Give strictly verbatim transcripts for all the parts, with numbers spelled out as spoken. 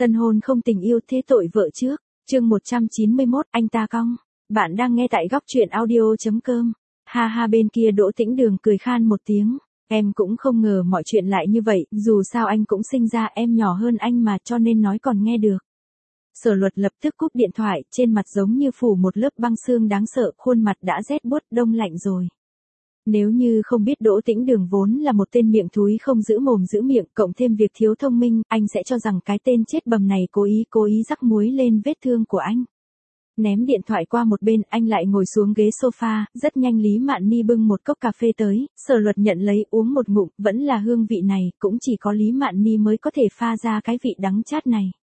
Tân hôn không tình yêu thế tội vợ trước, chương một trăm chín mươi mốt, anh ta cong. Bạn đang nghe tại góc truyện audio.com. Ha ha, bên kia Đỗ Tĩnh Đường cười khan một tiếng. Em cũng không ngờ mọi chuyện lại như vậy, dù sao anh cũng sinh ra em nhỏ hơn anh mà, cho nên nói còn nghe được. Sở Luật lập tức cúp điện thoại, trên mặt giống như phủ một lớp băng xương đáng sợ, khuôn mặt đã rét buốt đông lạnh rồi. Nếu như không biết Đỗ Tĩnh Đường vốn là một tên miệng thúi không giữ mồm giữ miệng, cộng thêm việc thiếu thông minh, anh sẽ cho rằng cái tên chết bầm này cố ý cố ý rắc muối lên vết thương của anh. Ném điện thoại qua một bên, anh lại ngồi xuống ghế sofa, rất nhanh Lý Mạn Ni bưng một cốc cà phê tới, Sở Luật nhận lấy uống một ngụm, vẫn là hương vị này, cũng chỉ có Lý Mạn Ni mới có thể pha ra cái vị đắng chát này.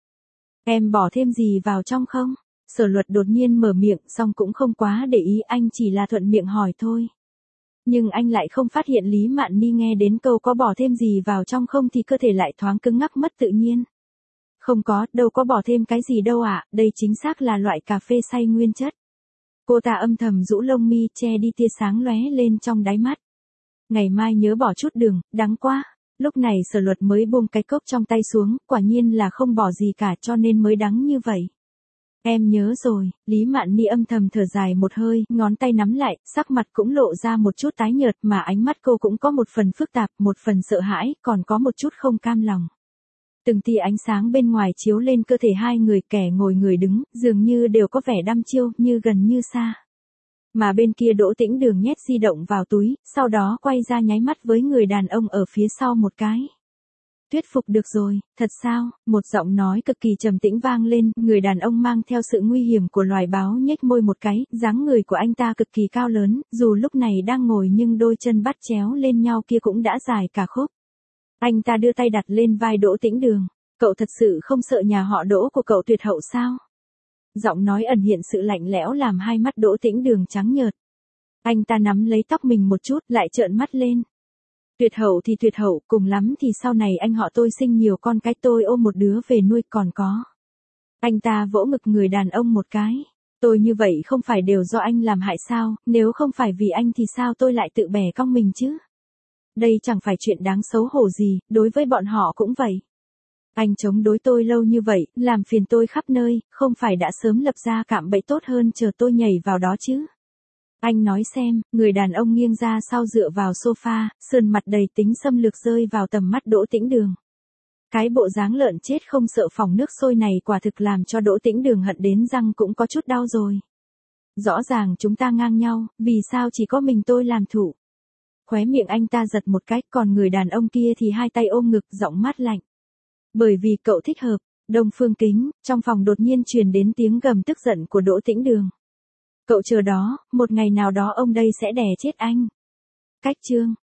Em bỏ thêm gì vào trong không? Sở Luật đột nhiên mở miệng, xong cũng không quá để ý, anh chỉ là thuận miệng hỏi thôi. Nhưng anh lại không phát hiện Lý Mạn Ni nghe đến câu có bỏ thêm gì vào trong không thì cơ thể lại thoáng cứng ngắc mất tự nhiên. Không có, đâu có bỏ thêm cái gì đâu ạ, à, đây chính xác là loại cà phê xay nguyên chất. Cô ta âm thầm rũ lông mi che đi tia sáng lóe lên trong đáy mắt. Ngày mai nhớ bỏ chút đường, đắng quá. Lúc này Sở Luật mới buông cái cốc trong tay xuống, quả nhiên là không bỏ gì cả cho nên mới đắng như vậy. Em nhớ rồi, Lý Mạn Ni âm thầm thở dài một hơi, ngón tay nắm lại, sắc mặt cũng lộ ra một chút tái nhợt mà ánh mắt cô cũng có một phần phức tạp, một phần sợ hãi, còn có một chút không cam lòng. Từng tia ánh sáng bên ngoài chiếu lên cơ thể hai người, kẻ ngồi người đứng, dường như đều có vẻ đăm chiêu, như gần như xa. Mà bên kia Đỗ Tĩnh Đường nhét di động vào túi, sau đó quay ra nháy mắt với người đàn ông ở phía sau một cái. Thuyết phục được rồi, thật sao? Một giọng nói cực kỳ trầm tĩnh vang lên, người đàn ông mang theo sự nguy hiểm của loài báo nhếch môi một cái, dáng người của anh ta cực kỳ cao lớn, dù lúc này đang ngồi nhưng đôi chân bắt chéo lên nhau kia cũng đã dài cả khúc. Anh ta đưa tay đặt lên vai Đỗ Tĩnh Đường. Cậu thật sự không sợ nhà họ Đỗ của cậu tuyệt hậu sao? Giọng nói ẩn hiện sự lạnh lẽo làm hai mắt Đỗ Tĩnh Đường trắng nhợt. Anh ta nắm lấy tóc mình một chút, lại trợn mắt lên. Tuyệt hậu thì tuyệt hậu, cùng lắm thì sau này anh họ tôi sinh nhiều con cái tôi ôm một đứa về nuôi còn có. Anh ta vỗ ngực người đàn ông một cái. Tôi như vậy không phải đều do anh làm hại sao, nếu không phải vì anh thì sao tôi lại tự bẻ cong mình chứ? Đây chẳng phải chuyện đáng xấu hổ gì, đối với bọn họ cũng vậy. Anh chống đối tôi lâu như vậy, làm phiền tôi khắp nơi, không phải đã sớm lập ra cạm bẫy tốt hơn chờ tôi nhảy vào đó chứ? Anh nói xem, người đàn ông nghiêng ra sau dựa vào sofa, sườn mặt đầy tính xâm lược rơi vào tầm mắt Đỗ Tĩnh Đường. Cái bộ dáng lợn chết không sợ phỏng nước sôi này quả thực làm cho Đỗ Tĩnh Đường hận đến răng cũng có chút đau rồi. Rõ ràng chúng ta ngang nhau, vì sao chỉ có mình tôi làm thủ? Khóe miệng anh ta giật một cách, còn người đàn ông kia thì hai tay ôm ngực, giọng mát lạnh. Bởi vì cậu thích hợp. Đông Phương Kính, trong phòng đột nhiên truyền đến tiếng gầm tức giận của Đỗ Tĩnh Đường. Cậu chờ đó, một ngày nào đó ông đây sẽ đè chết anh. Cách chương,